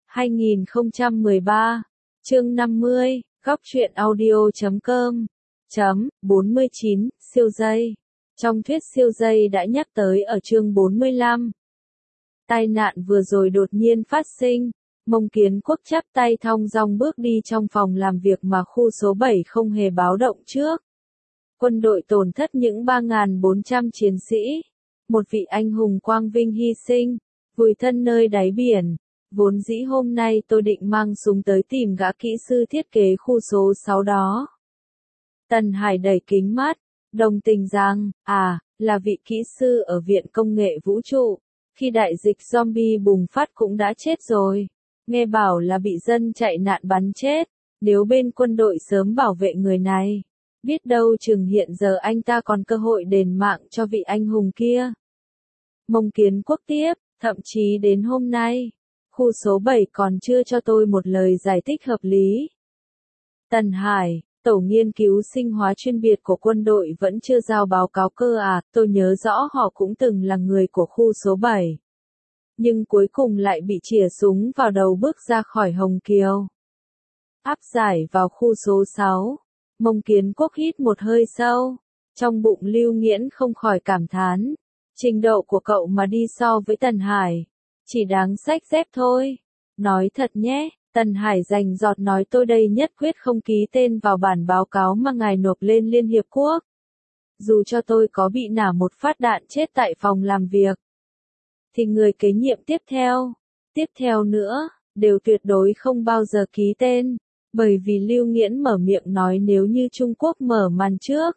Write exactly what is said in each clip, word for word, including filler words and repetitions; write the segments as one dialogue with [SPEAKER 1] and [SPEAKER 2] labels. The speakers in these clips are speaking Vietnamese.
[SPEAKER 1] hai nghìn không trăm mười ba, chương năm mươi, góc truyện audio chấm com, chấm, bốn mươi chín, siêu dây. Trong thuyết siêu dây đã nhắc tới ở chương bốn mươi lăm. Tai nạn vừa rồi đột nhiên phát sinh, Mông Kiến Quốc chắp tay thong dong bước đi trong phòng làm việc mà khu số bảy không hề báo động trước. Quân đội tổn thất những ba nghìn bốn trăm chiến sĩ, một vị anh hùng quang vinh hy sinh, vùi thân nơi đáy biển. Vốn dĩ hôm nay tôi định mang súng tới tìm gã kỹ sư thiết kế khu số sáu đó. Tần Hải đẩy kính mắt, đồng tình rằng, à, là vị kỹ sư ở Viện Công nghệ Vũ trụ, khi đại dịch zombie bùng phát cũng đã chết rồi. Nghe bảo là bị dân chạy nạn bắn chết, nếu bên quân đội sớm bảo vệ người này, biết đâu chừng hiện giờ anh ta còn cơ hội đền mạng cho vị anh hùng kia. Mông Kiến Quốc tiếp, thậm chí đến hôm nay, khu số bảy còn chưa cho tôi một lời giải thích hợp lý. Tần Hải, tổ nghiên cứu sinh hóa chuyên biệt của quân đội vẫn chưa giao báo cáo cơ à, tôi nhớ rõ họ cũng từng là người của khu số bảy. Nhưng cuối cùng lại bị chỉa súng vào đầu bước ra khỏi Hồng Kiều. Áp giải vào khu số sáu, Mông Kiến Quốc hít một hơi sâu, trong bụng Lưu Nghiễn không khỏi cảm thán, trình độ của cậu mà đi so với Tần Hải, chỉ đáng xách dép thôi. Nói thật nhé, Tần Hải rành rọt nói tôi đây nhất quyết không ký tên vào bản báo cáo mà ngài nộp lên Liên Hiệp Quốc. Dù cho tôi có bị nả một phát đạn chết tại phòng làm việc, thì người kế nhiệm tiếp theo, tiếp theo nữa, đều tuyệt đối không bao giờ ký tên, bởi vì Lưu Nghiễn mở miệng nói nếu như Trung Quốc mở màn trước,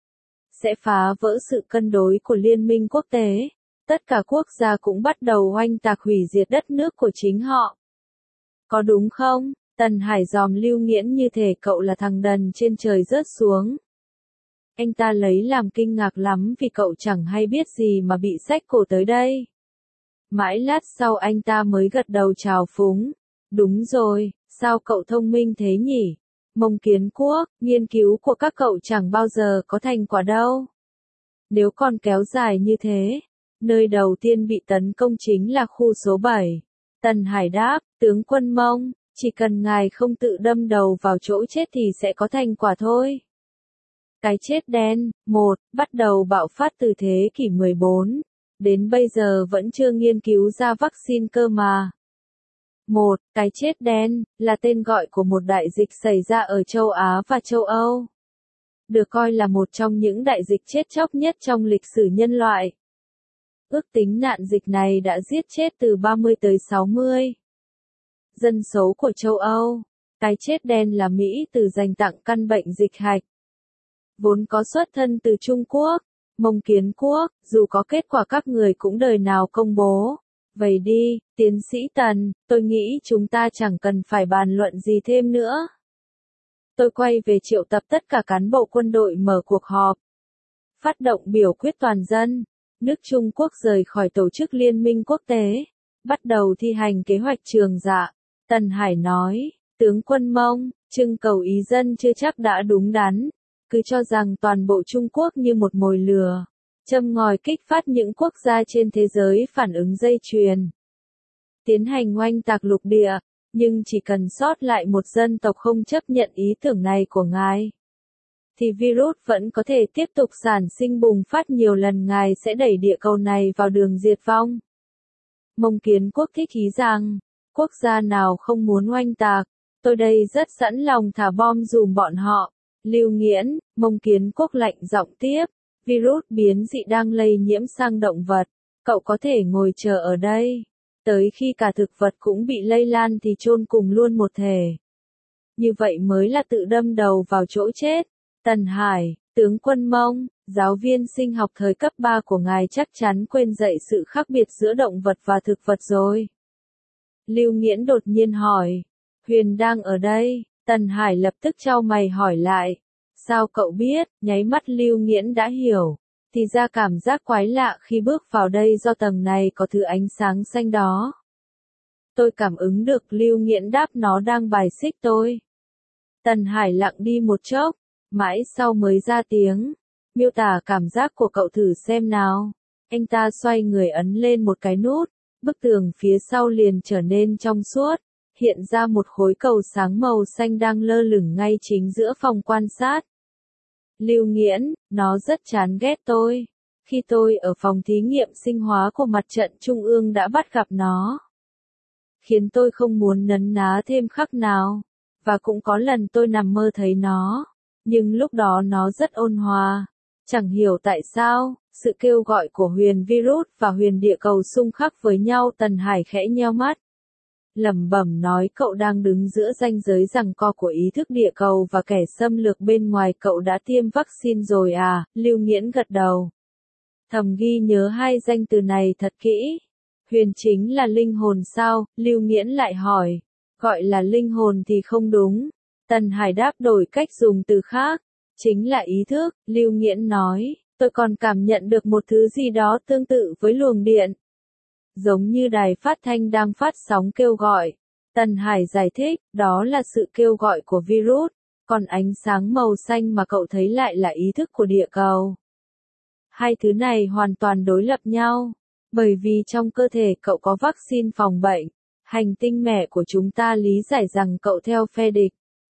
[SPEAKER 1] sẽ phá vỡ sự cân đối của liên minh quốc tế, tất cả quốc gia cũng bắt đầu oanh tạc hủy diệt đất nước của chính họ. Có đúng không? Tần Hải dòm Lưu Nghiễn như thể cậu là thằng đần trên trời rớt xuống. Anh ta lấy làm kinh ngạc lắm vì cậu chẳng hay biết gì mà bị xách cổ tới đây. Mãi lát sau anh ta mới gật đầu chào phúng. Đúng rồi, sao cậu thông minh thế nhỉ? Mông Kiến Quốc, nghiên cứu của các cậu chẳng bao giờ có thành quả đâu. Nếu còn kéo dài như thế, nơi đầu tiên bị tấn công chính là khu số bảy. Tần Hải đáp, tướng quân Mông, chỉ cần ngài không tự đâm đầu vào chỗ chết thì sẽ có thành quả thôi. Cái chết đen, một, bắt đầu bạo phát từ thế kỷ mười bốn. Đến bây giờ vẫn chưa nghiên cứu ra vaccine cơ mà. Một, cái chết đen, là tên gọi của một đại dịch xảy ra ở châu Á và châu Âu. Được coi là một trong những đại dịch chết chóc nhất trong lịch sử nhân loại. Ước tính nạn dịch này đã giết chết từ ba mươi tới sáu mươi dân số của châu Âu. Cái chết đen là Mỹ từ dành tặng căn bệnh dịch hạch, vốn có xuất thân từ Trung Quốc. Mông Kiến Quốc, dù có kết quả các người cũng đời nào công bố. Vậy đi, tiến sĩ Tần, tôi nghĩ chúng ta chẳng cần phải bàn luận gì thêm nữa. Tôi quay về triệu tập tất cả cán bộ quân đội mở cuộc họp. Phát động biểu quyết toàn dân. Nước Trung Quốc rời khỏi tổ chức liên minh quốc tế. Bắt đầu thi hành kế hoạch Trường Dạ. Tần Hải nói, tướng quân Mông, trưng cầu ý dân chưa chắc đã đúng đắn. Cứ cho rằng toàn bộ Trung Quốc như một mồi lừa, châm ngòi kích phát những quốc gia trên thế giới phản ứng dây chuyền, tiến hành oanh tạc lục địa, nhưng chỉ cần sót lại một dân tộc không chấp nhận ý tưởng này của ngài, thì virus vẫn có thể tiếp tục sản sinh bùng phát nhiều lần, ngài sẽ đẩy địa cầu này vào đường diệt vong. Mông Kiến Quốc thích ý rằng, quốc gia nào không muốn oanh tạc, tôi đây rất sẵn lòng thả bom dùm bọn họ. Lưu Nghiễn, Mông Kiến Quốc lạnh giọng tiếp, virus biến dị đang lây nhiễm sang động vật, cậu có thể ngồi chờ ở đây, tới khi cả thực vật cũng bị lây lan thì chôn cùng luôn một thể. Như vậy mới là tự đâm đầu vào chỗ chết. Tần Hải, tướng quân Mông, giáo viên sinh học thời cấp ba của ngài chắc chắn quên dạy sự khác biệt giữa động vật và thực vật rồi. Lưu Nghiễn đột nhiên hỏi, Huyền đang ở đây. Tần Hải lập tức chau mày hỏi lại, sao cậu biết? Nháy mắt Lưu Nghiễn đã hiểu, thì ra cảm giác quái lạ khi bước vào đây do tầng này có thứ ánh sáng xanh đó. Tôi cảm ứng được, Lưu Nghiễn đáp, nó đang bài xích tôi. Tần Hải lặng đi một chốc, mãi sau mới ra tiếng, miêu tả cảm giác của cậu thử xem nào. Anh ta xoay người ấn lên một cái nút, bức tường phía sau liền trở nên trong suốt. hiện ra một khối cầu sáng màu xanh đang lơ lửng ngay chính giữa phòng quan sát. Lưu Nghiễn, nó rất chán ghét tôi. Khi tôi ở phòng thí nghiệm sinh hóa của mặt trận Trung ương đã bắt gặp nó. Khiến tôi không muốn nấn ná thêm khắc nào. Và cũng có lần tôi nằm mơ thấy nó. Nhưng lúc đó nó rất ôn hòa. Chẳng hiểu tại sao, sự kêu gọi của huyền virus và huyền địa cầu xung khắc với nhau. Tần Hải khẽ nheo mắt. Lẩm bẩm nói cậu đang đứng giữa ranh giới giằng co của ý thức địa cầu và kẻ xâm lược bên ngoài. Cậu đã tiêm vaccine rồi à? Lưu Nghiễn gật đầu. Thầm ghi nhớ hai danh từ này thật kỹ. Huyền chính là linh hồn sao? Lưu Nghiễn lại hỏi. Gọi là linh hồn thì không đúng. Tần Hải đáp đổi cách dùng từ khác. Chính là ý thức, Lưu Nghiễn nói. Tôi còn cảm nhận được một thứ gì đó tương tự với luồng điện. Giống như đài phát thanh đang phát sóng kêu gọi. Tần Hải giải thích, đó là sự kêu gọi của virus. Còn ánh sáng màu xanh mà cậu thấy lại là ý thức của địa cầu. Hai thứ này hoàn toàn đối lập nhau. Bởi vì trong cơ thể cậu có vaccine phòng bệnh. Hành tinh mẹ của chúng ta lý giải rằng cậu theo phe địch.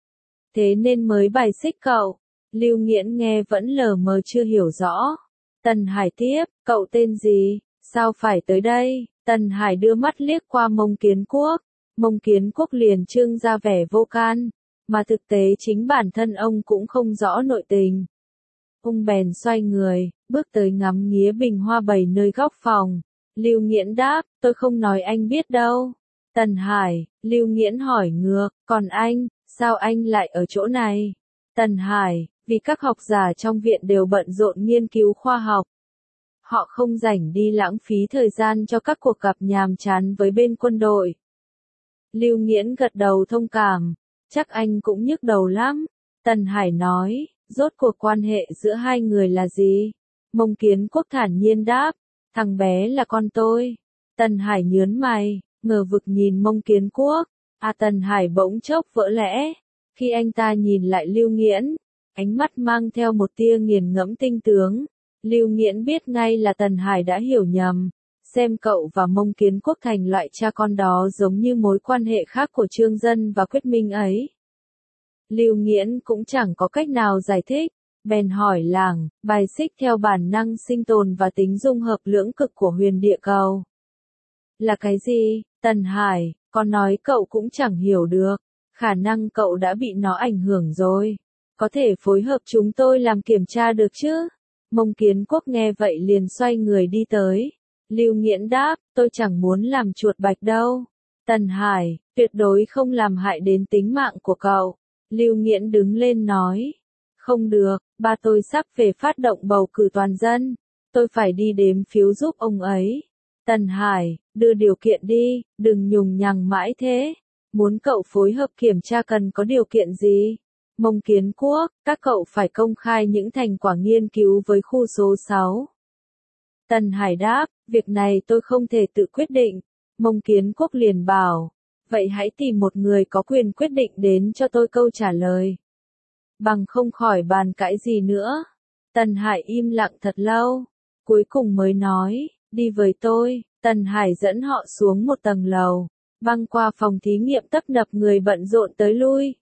[SPEAKER 1] Thế nên mới bài xích cậu. Lưu Nghiễn nghe vẫn lờ mờ chưa hiểu rõ. Tần Hải tiếp, cậu tên gì? Sao phải tới đây? Tần Hải đưa mắt liếc qua Mông Kiến Quốc. Mông Kiến Quốc liền trưng ra vẻ vô can. Mà thực tế chính bản thân ông cũng không rõ nội tình. Ông bèn xoay người, bước tới ngắm nghía bình hoa bày nơi góc phòng. Lưu Nghiễn đáp, tôi không nói anh biết đâu. Tần Hải, Lưu Nghiễn hỏi ngược, còn anh, sao anh lại ở chỗ này? Tần Hải, vì các học giả trong viện đều bận rộn nghiên cứu khoa học. Họ không rảnh đi lãng phí thời gian cho các cuộc gặp nhàm chán với bên quân đội. Lưu Nghiễn gật đầu thông cảm, chắc anh cũng nhức đầu lắm. Tần Hải nói, rốt cuộc quan hệ giữa hai người là gì? Mông Kiến Quốc thản nhiên đáp, thằng bé là con tôi. Tần Hải nhớn mày, ngờ vực nhìn Mông Kiến Quốc. À, Tần Hải bỗng chốc vỡ lẽ. Khi anh ta nhìn lại Lưu Nghiễn, ánh mắt mang theo một tia nghiền ngẫm tinh tướng. Lưu Nghiễn biết ngay là Tần Hải đã hiểu nhầm. Xem cậu và Mông Kiến Quốc thành loại cha con đó giống như mối quan hệ khác của Trương Dân và Quyết Minh ấy. Lưu Nghiễn cũng chẳng có cách nào giải thích, bèn hỏi làng, bài xích theo bản năng sinh tồn và tính dung hợp lưỡng cực của huyền địa cầu. Là cái gì? Tần Hải, con nói cậu cũng chẳng hiểu được, khả năng cậu đã bị nó ảnh hưởng rồi. Có thể phối hợp chúng tôi làm kiểm tra được chứ? Mông Kiến Quốc nghe vậy liền xoay người đi tới. Lưu Nghiễn đáp, tôi chẳng muốn làm chuột bạch đâu. Tần Hải, tuyệt đối không làm hại đến tính mạng của cậu. Lưu Nghiễn đứng lên nói. Không được, ba tôi sắp về phát động bầu cử toàn dân. Tôi phải đi đếm phiếu giúp ông ấy. Tần Hải, đưa điều kiện đi, đừng nhùng nhằng mãi thế. Muốn cậu phối hợp kiểm tra cần có điều kiện gì? Mông Kiến Quốc, các cậu phải công khai những thành quả nghiên cứu với khu số sáu. Tần Hải đáp, việc này tôi không thể tự quyết định. Mông Kiến Quốc liền bảo, vậy hãy tìm một người có quyền quyết định đến cho tôi câu trả lời. Bằng không khỏi bàn cãi gì nữa. Tần Hải im lặng thật lâu, cuối cùng mới nói, đi với tôi. Tần Hải dẫn họ xuống một tầng lầu, băng qua phòng thí nghiệm tấp nập người bận rộn tới lui.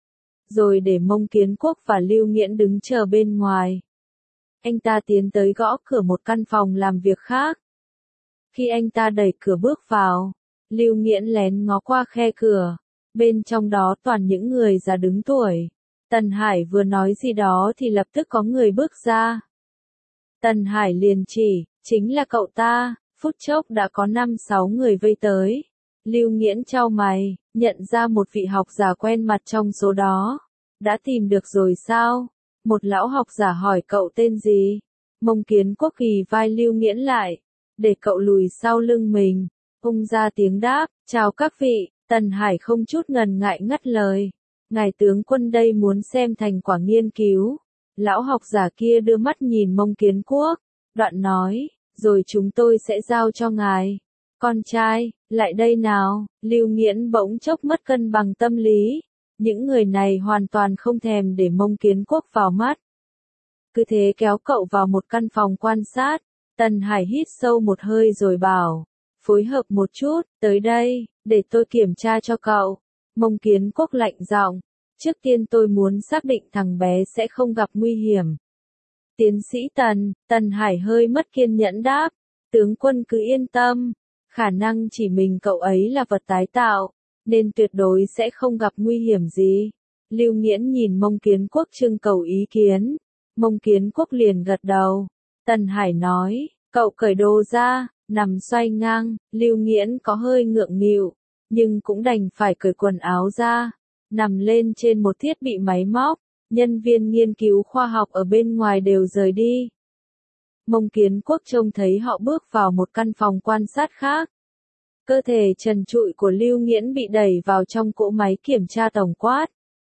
[SPEAKER 1] Rồi để Mông Kiến Quốc và Lưu Nghiễn đứng chờ bên ngoài. Anh ta tiến tới gõ cửa một căn phòng làm việc khác. Khi anh ta đẩy cửa bước vào, Lưu Nghiễn lén ngó qua khe cửa. Bên trong đó toàn những người già đứng tuổi. Tần Hải vừa nói gì đó thì lập tức có người bước ra. Tần Hải liền chỉ, chính là cậu ta, phút chốc đã có năm sáu người vây tới. Lưu Nghiễn chau mày, nhận ra một vị học giả quen mặt trong số đó. Đã tìm được rồi sao? Một lão học giả hỏi cậu tên gì? Mông Kiến Quốc ghì vai Lưu Nghiễn lại, để cậu lùi sau lưng mình. Ông ra tiếng đáp, chào các vị. Tần Hải không chút ngần ngại ngắt lời. Ngài tướng quân đây muốn xem thành quả nghiên cứu. Lão học giả kia đưa mắt nhìn Mông Kiến Quốc, đoạn nói, rồi chúng tôi sẽ giao cho ngài. Con trai, lại đây nào. Lưu Nghiễn bỗng chốc mất cân bằng tâm lý. Những người này hoàn toàn không thèm để Mông Kiến Quốc vào mắt. Cứ thế kéo cậu vào một căn phòng quan sát. Tần Hải hít sâu một hơi rồi bảo, phối hợp một chút, tới đây, để tôi kiểm tra cho cậu. Mông Kiến Quốc lạnh giọng, trước tiên tôi muốn xác định thằng bé sẽ không gặp nguy hiểm. Tiến sĩ Tần, Tần Hải hơi mất kiên nhẫn đáp, tướng quân cứ yên tâm, khả năng chỉ mình cậu ấy là vật tái tạo, nên tuyệt đối sẽ không gặp nguy hiểm gì. Lưu Nghiễn nhìn Mông Kiến Quốc trưng cầu ý kiến, Mông Kiến Quốc liền gật đầu. Tần Hải nói, cậu cởi đồ ra, nằm xoay ngang, Lưu Nghiễn có hơi ngượng nghịu, nhưng cũng đành phải cởi quần áo ra, nằm lên trên một thiết bị máy móc, nhân viên nghiên cứu khoa học ở bên ngoài đều rời đi. Mông Kiến Quốc trông thấy họ bước vào một căn phòng quan sát khác. Cơ thể trần trụi của Lưu Nghiễn bị đẩy vào trong cỗ máy kiểm tra tổng quát.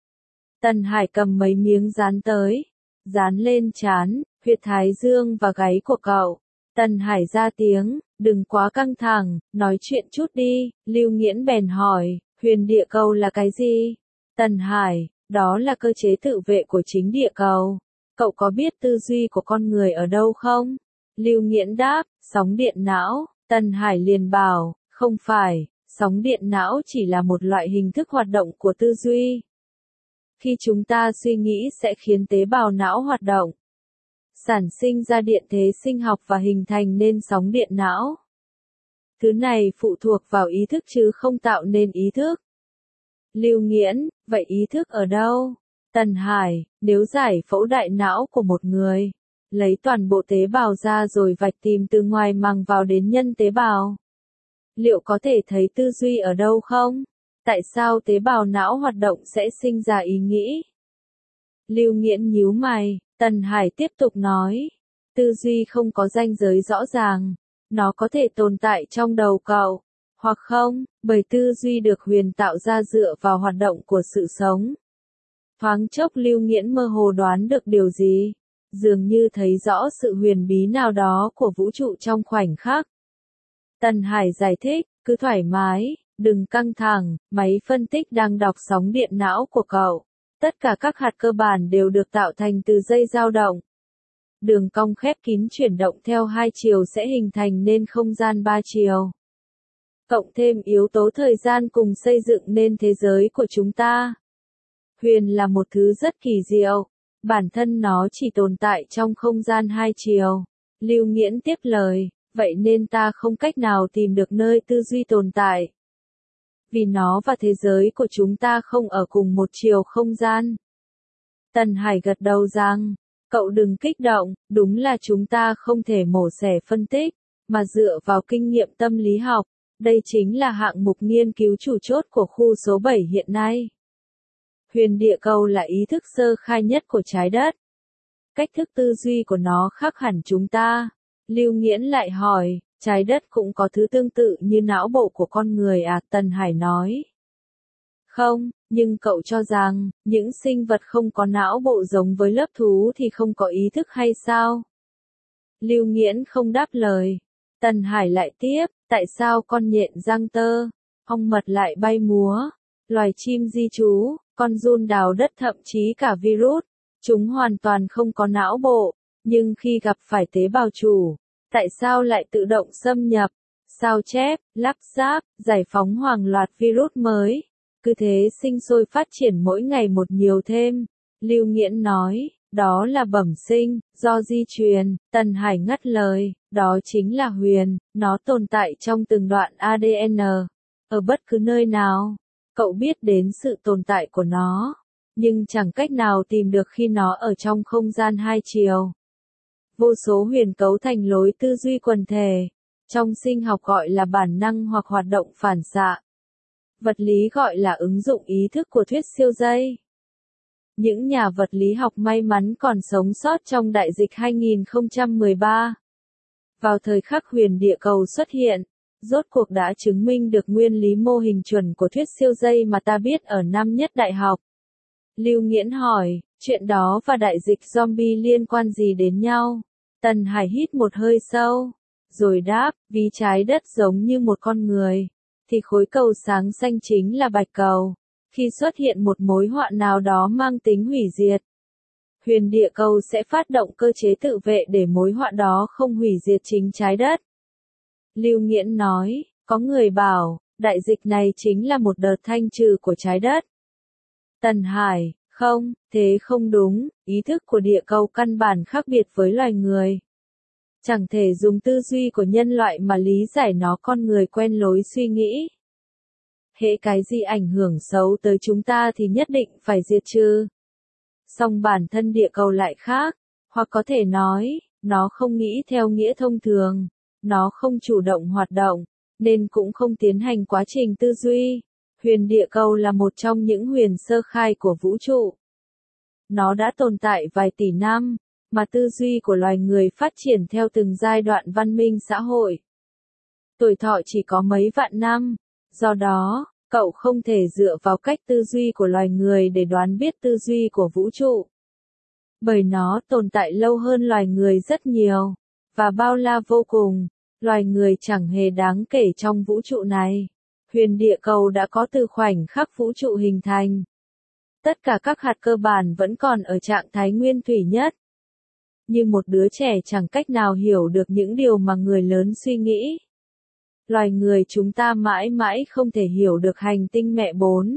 [SPEAKER 1] Tần Hải cầm mấy miếng dán tới, dán lên trán, huyệt thái dương và gáy của cậu. Tần Hải ra tiếng, đừng quá căng thẳng, nói chuyện chút đi. Lưu Nghiễn bèn hỏi, huyền địa cầu là cái gì? Tần Hải, đó là cơ chế tự vệ của chính địa cầu. Cậu có biết tư duy của con người ở đâu không? Lưu Nghiễn đáp, sóng điện não. Tần Hải liền bảo, không phải, sóng điện não chỉ là một loại hình thức hoạt động của tư duy. Khi chúng ta suy nghĩ sẽ khiến tế bào não hoạt động, sản sinh ra điện thế sinh học và hình thành nên sóng điện não. Thứ này phụ thuộc vào ý thức chứ không tạo nên ý thức. Lưu Nghiễn, vậy ý thức ở đâu? Tần Hải, nếu giải phẫu đại não của một người, lấy toàn bộ tế bào ra rồi vạch tìm từ ngoài màng vào đến nhân tế bào, liệu có thể thấy tư duy ở đâu không? Tại sao tế bào não hoạt động sẽ sinh ra ý nghĩ? Lưu Nghiễn nhíu mày, Tần Hải tiếp tục nói, tư duy không có ranh giới rõ ràng, nó có thể tồn tại trong đầu cậu, hoặc không, bởi tư duy được huyền tạo ra dựa vào hoạt động của sự sống. Thoáng chốc Lưu Nghiễn mơ hồ đoán được điều gì, dường như thấy rõ sự huyền bí nào đó của vũ trụ trong khoảnh khắc. Tần Hải giải thích, cứ thoải mái, đừng căng thẳng, máy phân tích đang đọc sóng điện não của cậu. Tất cả các hạt cơ bản đều được tạo thành từ dây dao động. Đường cong khép kín chuyển động theo hai chiều sẽ hình thành nên không gian ba chiều. Cộng thêm yếu tố thời gian cùng xây dựng nên thế giới của chúng ta. Huyền là một thứ rất kỳ diệu, bản thân nó chỉ tồn tại trong không gian hai chiều. Lưu Nghiễn tiếp lời, vậy nên ta không cách nào tìm được nơi tư duy tồn tại. Vì nó và thế giới của chúng ta không ở cùng một chiều không gian. Tần Hải gật đầu rằng, cậu đừng kích động, đúng là chúng ta không thể mổ xẻ phân tích, mà dựa vào kinh nghiệm tâm lý học, đây chính là hạng mục nghiên cứu chủ chốt của khu số bảy hiện nay. Huyền địa cầu là ý thức sơ khai nhất của trái đất. Cách thức tư duy của nó khác hẳn chúng ta. Lưu Nghiễn lại hỏi, trái đất cũng có thứ tương tự như não bộ của con người à? Tần Hải nói. Không, nhưng cậu cho rằng, những sinh vật không có não bộ giống với lớp thú thì không có ý thức hay sao? Lưu Nghiễn không đáp lời. Tần Hải lại tiếp, tại sao con nhện răng tơ, ong mật lại bay múa, loài chim di trú, con giun đào đất thậm chí cả virus, chúng hoàn toàn không có não bộ, nhưng khi gặp phải tế bào chủ, tại sao lại tự động xâm nhập, sao chép, lắp ráp, giải phóng hàng loạt virus mới, cứ thế sinh sôi phát triển mỗi ngày một nhiều thêm. Lưu Nghiễn nói, đó là bẩm sinh, do di truyền. Tần Hải ngắt lời, đó chính là huyền, nó tồn tại trong từng đoạn a đê en, ở bất cứ nơi nào. Cậu biết đến sự tồn tại của nó, nhưng chẳng cách nào tìm được khi nó ở trong không gian hai chiều. Vô số huyền cấu thành lối tư duy quần thể, trong sinh học gọi là bản năng hoặc hoạt động phản xạ. Vật lý gọi là ứng dụng ý thức của thuyết siêu dây. Những nhà vật lý học may mắn còn sống sót trong đại dịch hai nghìn không trăm mười ba. Vào thời khắc huyền địa cầu xuất hiện, rốt cuộc đã chứng minh được nguyên lý mô hình chuẩn của thuyết siêu dây mà ta biết ở năm nhất đại học. Lưu Nghiễn hỏi, chuyện đó và đại dịch zombie liên quan gì đến nhau? Tần Hải hít một hơi sâu, rồi đáp, vì trái đất giống như một con người, thì khối cầu sáng xanh chính là bạch cầu. Khi xuất hiện một mối họa nào đó mang tính hủy diệt, huyền địa cầu sẽ phát động cơ chế tự vệ để mối họa đó không hủy diệt chính trái đất. Lưu Nghiễn nói, Có người bảo, đại dịch này chính là một đợt thanh trừ của trái đất. Tần Hải, không, thế không đúng, ý thức của địa cầu căn bản khác biệt với loài người. Chẳng thể dùng tư duy của nhân loại mà lý giải nó, con người quen lối suy nghĩ. Hễ cái gì ảnh hưởng xấu tới chúng ta thì nhất định phải diệt trừ. Song bản thân địa cầu lại khác, hoặc có thể nói, nó không nghĩ theo nghĩa thông thường, nó không chủ động hoạt động, nên cũng không tiến hành quá trình tư duy. Huyền địa cầu là một trong những huyền sơ khai của vũ trụ. Nó đã tồn tại vài tỷ năm, mà tư duy của loài người phát triển theo từng giai đoạn văn minh xã hội. Tuổi thọ chỉ có mấy vạn năm, do đó, cậu không thể dựa vào cách tư duy của loài người để đoán biết tư duy của vũ trụ. Bởi nó tồn tại lâu hơn loài người rất nhiều, và bao la vô cùng, loài người chẳng hề đáng kể trong vũ trụ này. Huyền địa cầu đã có từ khoảnh khắc vũ trụ hình thành. Tất cả các hạt cơ bản vẫn còn ở trạng thái nguyên thủy nhất. Như một đứa trẻ chẳng cách nào hiểu được những điều mà người lớn suy nghĩ. Loài người chúng ta mãi mãi không thể hiểu được hành tinh mẹ bốn.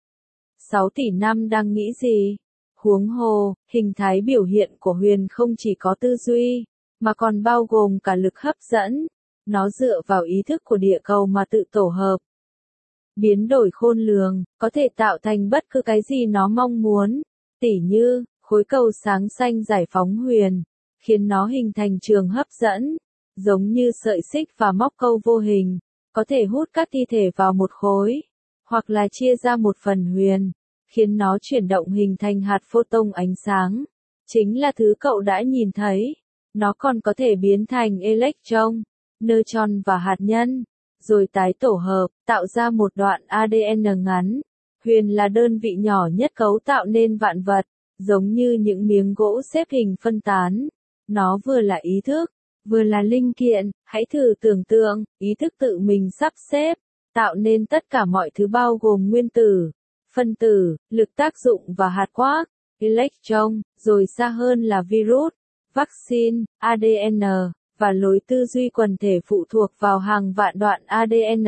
[SPEAKER 1] sáu tỷ năm đang nghĩ gì? Huống hồ, hình thái biểu hiện của huyền không chỉ có tư duy, mà còn bao gồm cả lực hấp dẫn. Nó dựa vào ý thức của địa cầu mà tự tổ hợp. Biến đổi khôn lường, có thể tạo thành bất cứ cái gì nó mong muốn, tỉ như, khối cầu sáng xanh giải phóng huyền, khiến nó hình thành trường hấp dẫn, giống như sợi xích và móc câu vô hình, có thể hút các thi thể vào một khối, hoặc là chia ra một phần huyền, khiến nó chuyển động hình thành hạt photon ánh sáng, chính là thứ cậu đã nhìn thấy. Nó còn có thể biến thành electron, neutron và hạt nhân, rồi tái tổ hợp, tạo ra một đoạn a đê en ngắn. Huyền là đơn vị nhỏ nhất cấu tạo nên vạn vật, giống như những miếng gỗ xếp hình phân tán. Nó vừa là ý thức, vừa là linh kiện. Hãy thử tưởng tượng, ý thức tự mình sắp xếp, tạo nên tất cả mọi thứ bao gồm nguyên tử, phân tử, lực tác dụng và hạt quark, electron, rồi xa hơn là virus, vaccine, a đê en, và lối tư duy quần thể phụ thuộc vào hàng vạn đoạn a đê en.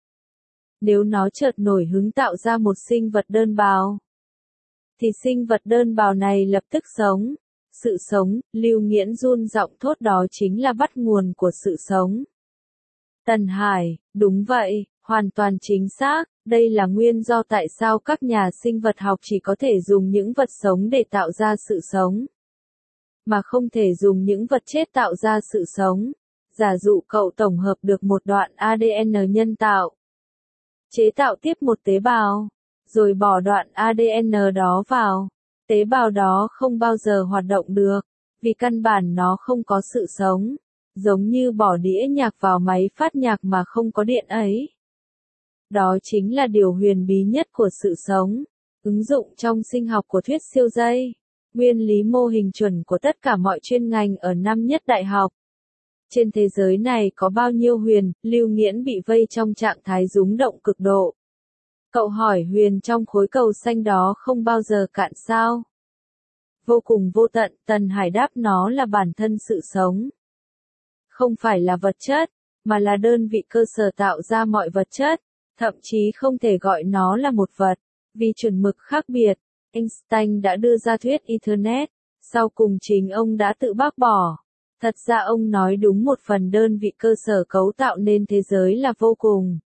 [SPEAKER 1] Nếu nó chợt nổi hứng tạo ra một sinh vật đơn bào, thì sinh vật đơn bào này lập tức sống. Sự sống, Lưu Nghiễn run giọng thốt, đó chính là bắt nguồn của sự sống. Tần Hải, đúng vậy, hoàn toàn chính xác, đây là nguyên do tại sao các nhà sinh vật học chỉ có thể dùng những vật sống để tạo ra sự sống, mà không thể dùng những vật chết tạo ra sự sống. Giả dụ cậu tổng hợp được một đoạn a đê en nhân tạo, chế tạo tiếp một tế bào, rồi bỏ đoạn a đê en đó vào, tế bào đó không bao giờ hoạt động được, vì căn bản nó không có sự sống, giống như bỏ đĩa nhạc vào máy phát nhạc mà không có điện ấy. Đó chính là điều huyền bí nhất của sự sống, ứng dụng trong sinh học của thuyết siêu dây, nguyên lý mô hình chuẩn của tất cả mọi chuyên ngành ở năm nhất đại học. Trên thế giới này có bao nhiêu huyền, Lưu Nghiễn bị vây trong trạng thái rúng động cực độ. Cậu hỏi huyền trong khối cầu xanh đó không bao giờ cạn sao? Vô cùng vô tận, Tần Hải đáp, nó là bản thân sự sống. Không phải là vật chất, mà là đơn vị cơ sở tạo ra mọi vật chất, thậm chí không thể gọi nó là một vật, vì chuẩn mực khác biệt. Einstein đã đưa ra thuyết Ethernet, sau cùng chính ông đã tự bác bỏ. Thật ra ông nói đúng một phần, đơn vị cơ sở cấu tạo nên thế giới là vô cùng.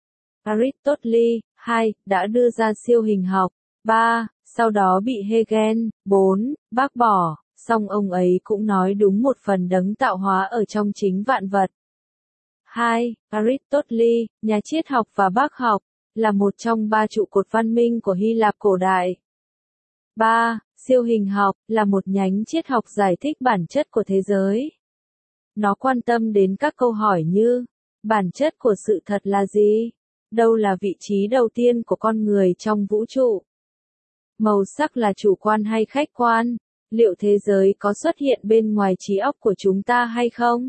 [SPEAKER 1] Aristotle, hai, đã đưa ra siêu hình học. ba. Sau đó bị Hegel, bốn, bác bỏ, song ông ấy cũng nói đúng một phần, đấng tạo hóa ở trong chính vạn vật. hai. Aristotle, nhà triết học và bác học, là một trong ba trụ cột văn minh của Hy Lạp cổ đại. ba. Siêu hình học, là một nhánh triết học giải thích bản chất của thế giới. Nó quan tâm đến các câu hỏi như, bản chất của sự thật là gì? Đâu là vị trí đầu tiên của con người trong vũ trụ? Màu sắc là chủ quan hay khách quan? Liệu thế giới có xuất hiện bên ngoài trí óc của chúng ta hay không?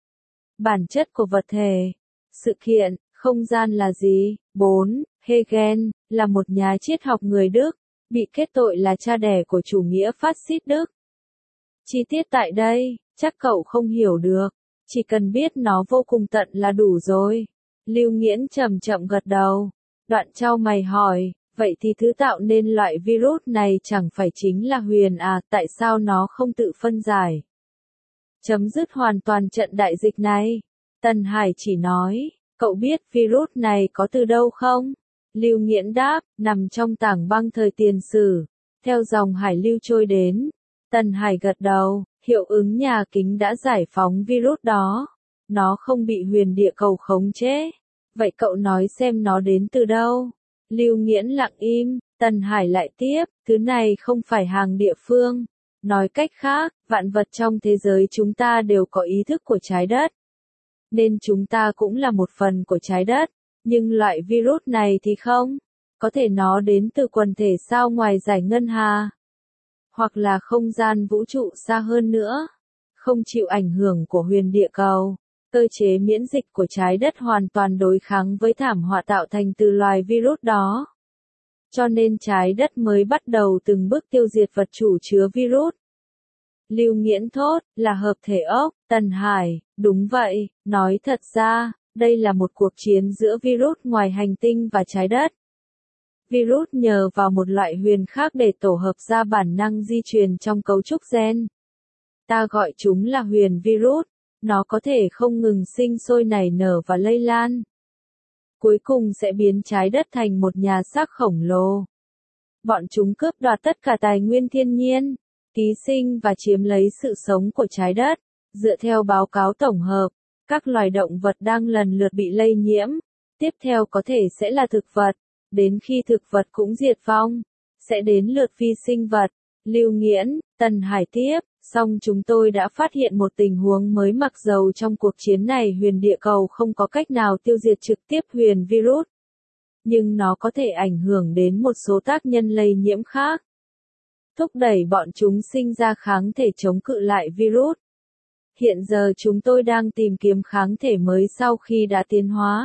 [SPEAKER 1] Bản chất của vật thể, sự kiện, không gian là gì? bốn. Hegel, là một nhà triết học người Đức, bị kết tội là cha đẻ của chủ nghĩa phát xít Đức. Chi tiết tại đây, chắc cậu không hiểu được, chỉ cần biết nó vô cùng tận là đủ rồi. Lưu Nghiễn chậm chậm gật đầu. Đoạn chau mày hỏi, vậy thì thứ tạo nên loại virus này chẳng phải chính là Huyền à, tại sao nó không tự phân giải? Chấm dứt hoàn toàn trận đại dịch này. Tần Hải chỉ nói, cậu biết virus này có từ đâu không? Lưu Nghiễn đáp, nằm trong tảng băng thời tiền sử, theo dòng hải lưu trôi đến. Tần Hải gật đầu, hiệu ứng nhà kính đã giải phóng virus đó. Nó không bị huyền địa cầu khống chế. Vậy cậu nói xem nó đến từ đâu? Lưu Nghiễn lặng im, Tần Hải lại tiếp, thứ này không phải hàng địa phương. Nói cách khác, vạn vật trong thế giới chúng ta đều có ý thức của trái đất. Nên chúng ta cũng là một phần của trái đất. Nhưng loại virus này thì không. Có thể nó đến từ quần thể sao ngoài giải ngân hà. Hoặc là không gian vũ trụ xa hơn nữa. Không chịu ảnh hưởng của huyền địa cầu. Cơ chế miễn dịch của trái đất hoàn toàn đối kháng với thảm họa tạo thành từ loài virus đó. Cho nên trái đất mới bắt đầu từng bước tiêu diệt vật chủ chứa virus. Lưu Nghiễn thốt, là hợp thể ốc. Tần Hải, đúng vậy, nói thật ra, đây là một cuộc chiến giữa virus ngoài hành tinh và trái đất. Virus nhờ vào một loại huyền khác để tổ hợp ra bản năng di truyền trong cấu trúc gen. Ta gọi chúng là huyền virus. Nó có thể không ngừng sinh sôi nảy nở và lây lan. Cuối cùng sẽ biến trái đất thành một nhà xác khổng lồ. Bọn chúng cướp đoạt tất cả tài nguyên thiên nhiên, ký sinh và chiếm lấy sự sống của trái đất. Dựa theo báo cáo tổng hợp, các loài động vật đang lần lượt bị lây nhiễm. Tiếp theo có thể sẽ là thực vật. Đến khi thực vật cũng diệt vong, sẽ đến lượt vi sinh vật. Lưu Nghiễn, Tần Hải tiếp. Song chúng tôi đã phát hiện một tình huống mới, mặc dầu trong cuộc chiến này huyền địa cầu không có cách nào tiêu diệt trực tiếp huyền virus. Nhưng nó có thể ảnh hưởng đến một số tác nhân lây nhiễm khác. Thúc đẩy bọn chúng sinh ra kháng thể chống cự lại virus. Hiện giờ chúng tôi đang tìm kiếm kháng thể mới sau khi đã tiến hóa.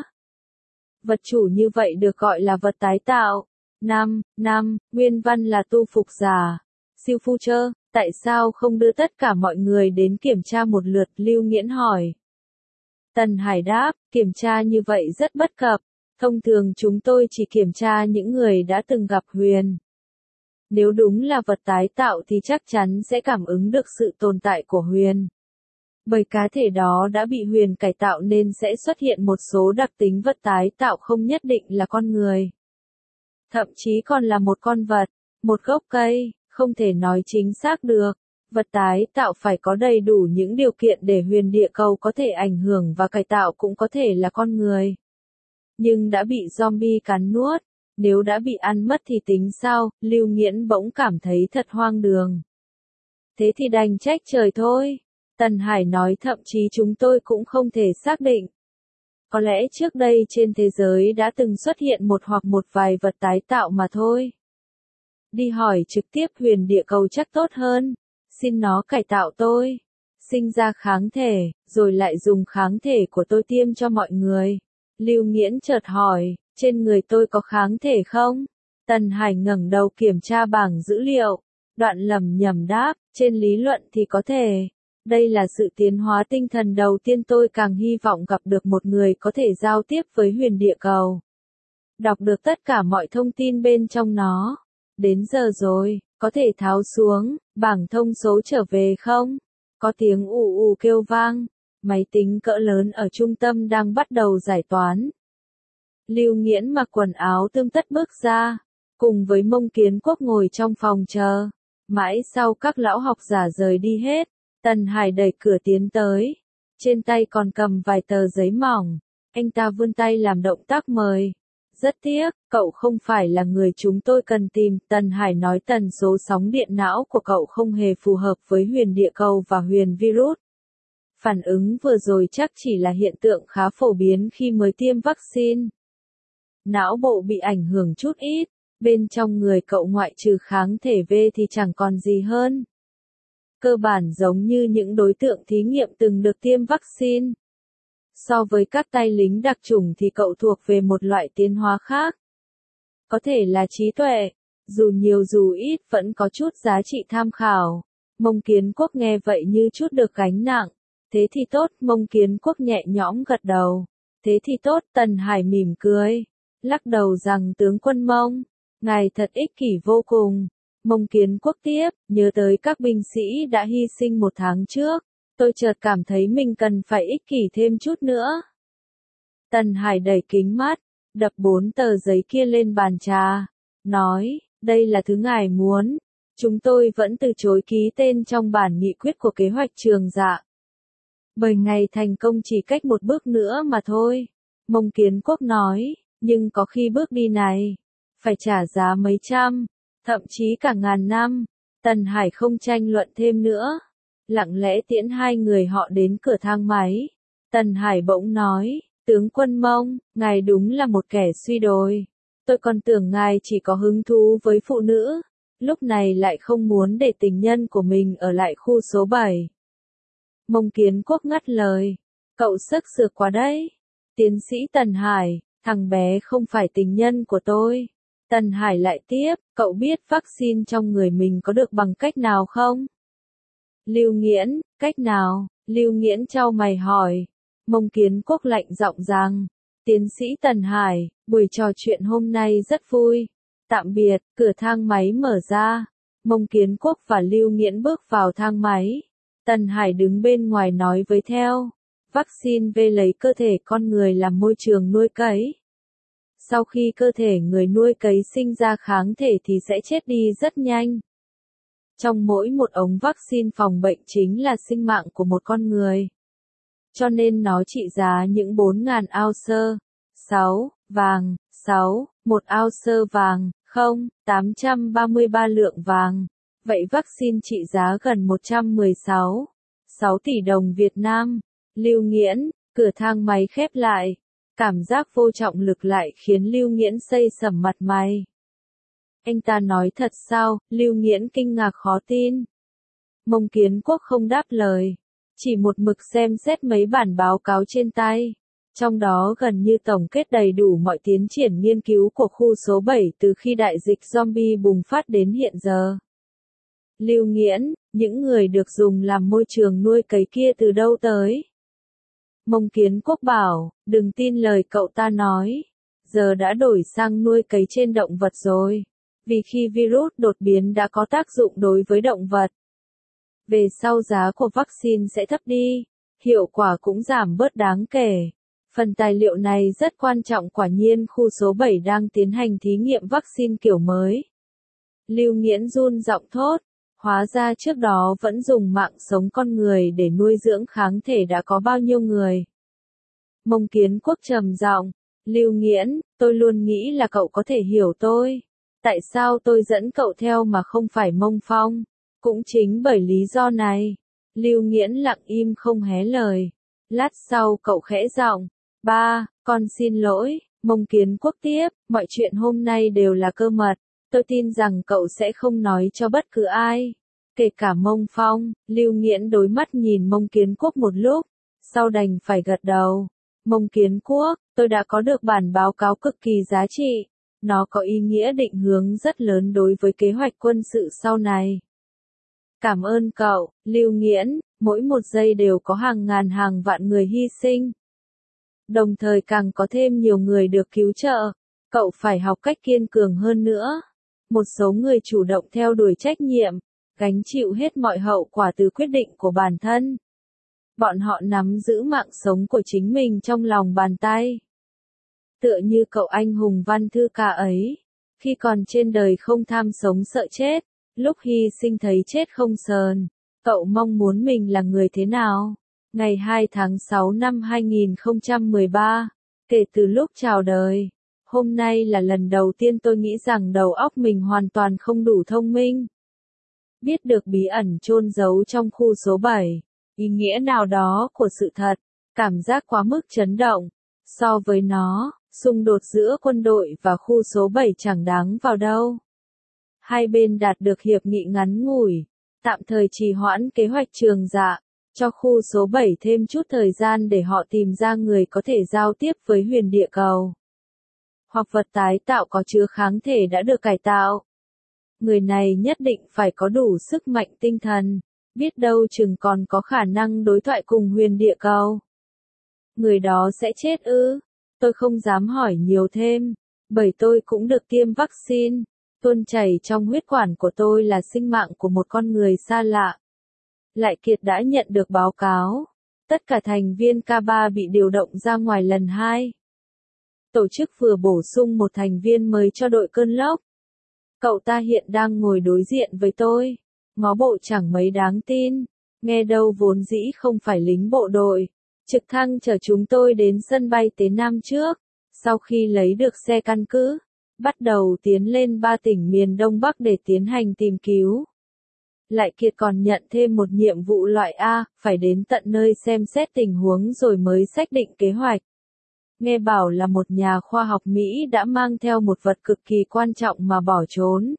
[SPEAKER 1] Vật chủ như vậy được gọi là vật tái tạo. năm. năm. Nguyên văn là tu phục giả. Siêu phu chơ. Tại sao không đưa tất cả mọi người đến kiểm tra một lượt? Lưu Nghiễn hỏi. Tần Hải đáp, kiểm tra như vậy rất bất cập. Thông thường chúng tôi chỉ kiểm tra những người đã từng gặp huyền. Nếu đúng là vật tái tạo thì chắc chắn sẽ cảm ứng được sự tồn tại của huyền. Bởi cá thể đó đã bị huyền cải tạo nên sẽ xuất hiện một số đặc tính vật tái tạo không nhất định là con người. Thậm chí còn là một con vật, một gốc cây. Không thể nói chính xác được. Vật tái tạo phải có đầy đủ những điều kiện để huyền địa cầu có thể ảnh hưởng và cải tạo, cũng có thể là con người. Nhưng đã bị zombie cắn nuốt, nếu đã bị ăn mất thì tính sao? Lưu Nghiễn bỗng cảm thấy thật hoang đường. Thế thì đành trách trời thôi. Tần Hải nói, thậm chí chúng tôi cũng không thể xác định. Có lẽ trước đây trên thế giới đã từng xuất hiện một hoặc một vài vật tái tạo mà thôi. Đi hỏi trực tiếp huyền địa cầu chắc tốt hơn. Xin nó cải tạo tôi. Sinh ra kháng thể, rồi lại dùng kháng thể của tôi tiêm cho mọi người. Lưu Nghiễn chợt hỏi, trên người tôi có kháng thể không? Tần Hải ngẩng đầu kiểm tra bảng dữ liệu. Đoạn lẩm nhẩm đáp, trên lý luận thì có thể. Đây là sự tiến hóa tinh thần đầu tiên, tôi càng hy vọng gặp được một người có thể giao tiếp với huyền địa cầu. Đọc được tất cả mọi thông tin bên trong nó. Đến giờ rồi, có thể tháo xuống, bảng thông số trở về không? Có tiếng ù ù kêu vang, máy tính cỡ lớn ở trung tâm đang bắt đầu giải toán. Lưu Nghiễn mặc quần áo tươm tất bước ra, cùng với Mông Kiến Quốc ngồi trong phòng chờ. Mãi sau các lão học giả rời đi hết, Tần Hải đẩy cửa tiến tới. Trên tay còn cầm vài tờ giấy mỏng, anh ta vươn tay làm động tác mời. Rất tiếc, cậu không phải là người chúng tôi cần tìm. Tần Hải nói tần số sóng điện não của cậu không hề phù hợp với huyền địa cầu và huyền virus. Phản ứng vừa rồi chắc chỉ là hiện tượng khá phổ biến khi mới tiêm vaccine. Não bộ bị ảnh hưởng chút ít, bên trong người cậu ngoại trừ kháng thể V thì chẳng còn gì hơn. Cơ bản giống như những đối tượng thí nghiệm từng được tiêm vaccine. So với các tay lính đặc chủng thì cậu thuộc về một loại tiến hóa khác. Có thể là trí tuệ, dù nhiều dù ít vẫn có chút giá trị tham khảo. Mông Kiến Quốc nghe vậy như chút được gánh nặng. Thế thì tốt, Mông Kiến Quốc nhẹ nhõm gật đầu. Thế thì tốt, Tần Hải mỉm cười, lắc đầu rằng tướng quân Mông, ngài thật ích kỷ vô cùng. Mông Kiến Quốc tiếp, nhớ tới các binh sĩ đã hy sinh một tháng trước, tôi chợt cảm thấy mình cần phải ích kỷ thêm chút nữa. Tần Hải đẩy kính mắt, đập bốn tờ giấy kia lên bàn trà, nói, đây là thứ ngài muốn, chúng tôi vẫn từ chối ký tên trong bản nghị quyết của kế hoạch Trường Dạ. Bởi ngày thành công chỉ cách một bước nữa mà thôi. Mông Kiến Quốc nói, nhưng có khi bước đi này, phải trả giá mấy trăm, thậm chí cả ngàn năm. Tần Hải không tranh luận thêm nữa, lặng lẽ tiễn hai người họ đến cửa thang máy. Tần Hải bỗng nói, tướng quân Mông, ngài đúng là một kẻ suy đồi. Tôi còn tưởng ngài chỉ có hứng thú với phụ nữ, lúc này lại không muốn để tình nhân của mình ở lại khu số bảy. Mông Kiến Quốc ngắt lời, cậu sức sược quá đấy. Tiến sĩ Tần Hải, thằng bé không phải tình nhân của tôi. Tần Hải lại tiếp, cậu biết vaccine trong người mình có được bằng cách nào không? Lưu Nghiễn, cách nào? Lưu Nghiễn chau mày hỏi. Mông Kiến Quốc lạnh giọng rằng, tiến sĩ Tần Hải, buổi trò chuyện hôm nay rất vui. Tạm biệt, cửa thang máy mở ra. Mông Kiến Quốc và Lưu Nghiễn bước vào thang máy. Tần Hải đứng bên ngoài nói với theo. Vaccine về lấy cơ thể con người làm môi trường nuôi cấy. Sau khi cơ thể người nuôi cấy sinh ra kháng thể thì sẽ chết đi rất nhanh. Trong mỗi một ống vaccine phòng bệnh chính là sinh mạng của một con người. Cho nên nó trị giá những bốn nghìn ounce, sáu, vàng, sáu, một ounce vàng, không, tám trăm ba mươi ba lượng vàng. Vậy vaccine trị giá gần một trăm mười sáu phẩy sáu tỷ đồng Việt Nam. Lưu Nghiễn, cửa thang máy khép lại. Cảm giác vô trọng lực lại khiến Lưu Nghiễn xây sẩm mặt mày. Anh ta nói thật sao? Lưu Nghiễn kinh ngạc khó tin. Mông Kiến Quốc không đáp lời, chỉ một mực xem xét mấy bản báo cáo trên tay. Trong đó gần như tổng kết đầy đủ mọi tiến triển nghiên cứu của khu số bảy từ khi đại dịch zombie bùng phát đến hiện giờ. Lưu Nghiễn, những người được dùng làm môi trường nuôi cấy kia từ đâu tới? Mông Kiến Quốc bảo, đừng tin lời cậu ta nói. Giờ đã đổi sang nuôi cấy trên động vật rồi. Vì khi virus đột biến đã có tác dụng đối với động vật. Về sau giá của vaccine sẽ thấp đi, hiệu quả cũng giảm bớt đáng kể. Phần tài liệu này rất quan trọng, quả nhiên khu số bảy đang tiến hành thí nghiệm vaccine kiểu mới. Lưu Nghiễn run giọng thốt, hóa ra trước đó vẫn dùng mạng sống con người để nuôi dưỡng kháng thể đã có bao nhiêu người. Mông Kiến Quốc trầm giọng, Lưu Nghiễn, tôi luôn nghĩ là cậu có thể hiểu tôi. Tại sao tôi dẫn cậu theo mà không phải Mông Phong? Cũng chính bởi lý do này. Lưu Nghiễn lặng im không hé lời. Lát sau cậu khẽ giọng, ba, con xin lỗi. Mông Kiến Quốc tiếp, mọi chuyện hôm nay đều là cơ mật. Tôi tin rằng cậu sẽ không nói cho bất cứ ai. Kể cả Mông Phong. Lưu Nghiễn đối mắt nhìn Mông Kiến Quốc một lúc, sau đành phải gật đầu. Mông Kiến Quốc, tôi đã có được bản báo cáo cực kỳ giá trị. Nó có ý nghĩa định hướng rất lớn đối với kế hoạch quân sự sau này. Cảm ơn cậu, Lưu Nghiễn, mỗi một giây đều có hàng ngàn hàng vạn người hy sinh. Đồng thời càng có thêm nhiều người được cứu trợ. Cậu phải học cách kiên cường hơn nữa. Một số người chủ động theo đuổi trách nhiệm, gánh chịu hết mọi hậu quả từ quyết định của bản thân. Bọn họ nắm giữ mạng sống của chính mình trong lòng bàn tay. Tựa như cậu anh hùng Văn Thư Ca ấy, khi còn trên đời không tham sống sợ chết, lúc hy sinh thấy chết không sờn. Cậu mong muốn mình là người thế nào? Ngày hai tháng sáu năm hai nghìn không trăm mười ba, kể từ lúc chào đời, hôm nay là lần đầu tiên tôi nghĩ rằng đầu óc mình hoàn toàn không đủ thông minh. Biết được bí ẩn chôn giấu trong khu số bảy, ý nghĩa nào đó của sự thật, cảm giác quá mức chấn động. So với nó, xung đột giữa quân đội và khu số bảy chẳng đáng vào đâu. Hai bên đạt được hiệp nghị ngắn ngủi, tạm thời trì hoãn kế hoạch Trường Dạ, cho khu số bảy thêm chút thời gian để họ tìm ra người có thể giao tiếp với huyền địa cầu. Hoặc vật tái tạo có chứa kháng thể đã được cải tạo. Người này nhất định phải có đủ sức mạnh tinh thần, biết đâu chừng còn có khả năng đối thoại cùng huyền địa cầu. Người đó sẽ chết ư? Tôi không dám hỏi nhiều thêm, bởi tôi cũng được tiêm vaccine. Tuôn chảy trong huyết quản của tôi là sinh mạng của một con người xa lạ. Lại Kiệt đã nhận được báo cáo. Tất cả thành viên K ba bị điều động ra ngoài lần hai. Tổ chức vừa bổ sung một thành viên mới cho đội cơn lốc. Cậu ta hiện đang ngồi đối diện với tôi. Ngó bộ chẳng mấy đáng tin. Nghe đâu vốn dĩ không phải lính bộ đội. Trực thăng chở chúng tôi đến sân bay Tế Nam trước. Sau khi lấy được xe căn cứ, bắt đầu tiến lên ba tỉnh miền Đông Bắc để tiến hành tìm cứu. Lại Kiệt còn nhận thêm một nhiệm vụ loại A, phải đến tận nơi xem xét tình huống rồi mới xác định kế hoạch. Nghe bảo là một nhà khoa học Mỹ đã mang theo một vật cực kỳ quan trọng mà bỏ trốn.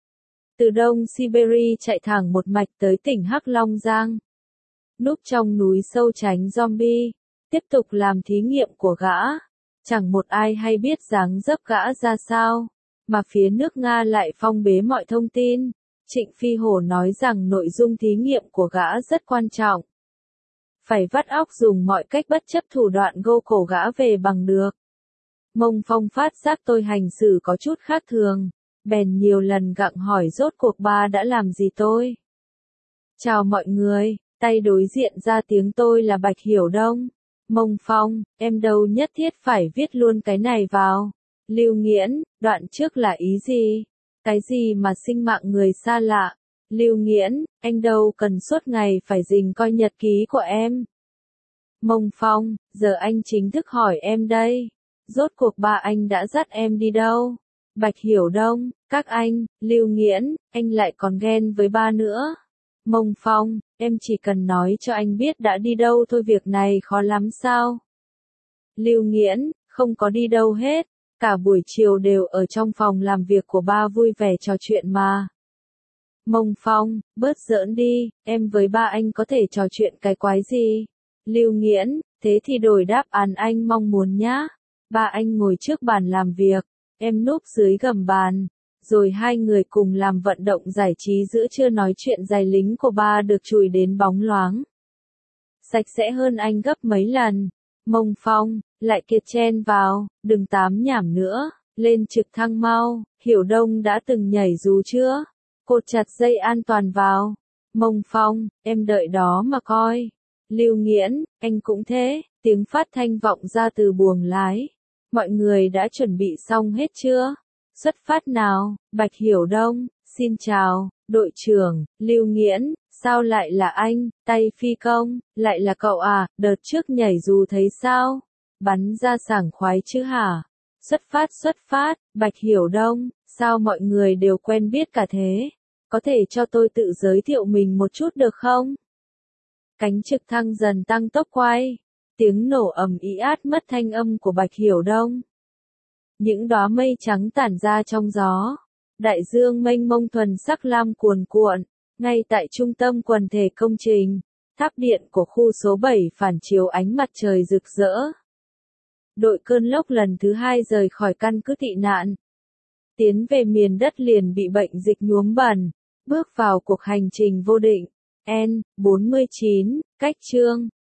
[SPEAKER 1] Từ Đông Siberia chạy thẳng một mạch tới tỉnh Hắc Long Giang. Núp trong núi sâu tránh zombie, tiếp tục làm thí nghiệm của gã. Chẳng một ai hay biết dáng dấp gã ra sao, mà phía nước Nga lại phong bế mọi thông tin. Trịnh Phi Hổ nói rằng nội dung thí nghiệm của gã rất quan trọng. Phải vắt óc dùng mọi cách bất chấp thủ đoạn gô cổ gã về bằng được. Mông Phong phát giác tôi hành xử có chút khác thường, bèn nhiều lần gặng hỏi rốt cuộc ba đã làm gì tôi. Chào mọi người, tay đối diện ra tiếng tôi là Bạch Hiểu Đông. Mông Phong, em đâu nhất thiết phải viết luôn cái này vào. Lưu Nghiễn, đoạn trước là ý gì? Cái gì mà sinh mạng người xa lạ? Lưu Nghiễn, anh đâu cần suốt ngày phải rình coi nhật ký của em. Mông Phong, giờ anh chính thức hỏi em đây. Rốt cuộc ba anh đã dắt em đi đâu? Bạch Hiểu Đông, các anh, Lưu Nghiễn, anh lại còn ghen với ba nữa. Mông Phong, em chỉ cần nói cho anh biết đã đi đâu thôi, việc này khó lắm sao? Lưu Nghiễn, không có đi đâu hết, cả buổi chiều đều ở trong phòng làm việc của ba vui vẻ trò chuyện mà. Mông Phong, bớt giỡn đi, em với ba anh có thể trò chuyện cái quái gì? Lưu Nghiễn, thế thì đổi đáp án anh mong muốn nhá. Ba anh ngồi trước bàn làm việc, em núp dưới gầm bàn. Rồi hai người cùng làm vận động giải trí giữa trưa, nói chuyện giày lính của ba được chùi đến bóng loáng. Sạch sẽ hơn anh gấp mấy lần. Mông Phong, Lại Kiệt chen vào, đừng tám nhảm nữa, lên trực thăng mau. Hiểu Đông đã từng nhảy dù chưa? Cột chặt dây an toàn vào. Mông Phong, em đợi đó mà coi. Lưu Nghiễn, anh cũng thế, tiếng phát thanh vọng ra từ buồng lái. Mọi người đã chuẩn bị xong hết chưa? Xuất phát nào. Bạch Hiểu Đông, xin chào, đội trưởng. Lưu Nghiễn, sao lại là anh? Tay phi công, lại là cậu à? Đợt trước nhảy dù thấy sao? Bắn ra sảng khoái chứ hả? Xuất phát xuất phát. Bạch Hiểu Đông, sao mọi người đều quen biết cả thế? Có thể cho tôi tự giới thiệu mình một chút được không? Cánh trực thăng dần tăng tốc quay. Tiếng nổ ầm ĩ át mất thanh âm của Bạch Hiểu Đông. Những đóa mây trắng tản ra trong gió. Đại dương mênh mông thuần sắc lam cuồn cuộn. Ngay tại trung tâm quần thể công trình, tháp điện của khu số bảy phản chiếu ánh mặt trời rực rỡ. Đội cơn lốc lần thứ hai rời khỏi căn cứ tị nạn. Tiến về miền đất liền bị bệnh dịch nhuốm bẩn. Bước vào cuộc hành trình vô định. N bốn mươi chín, cách chương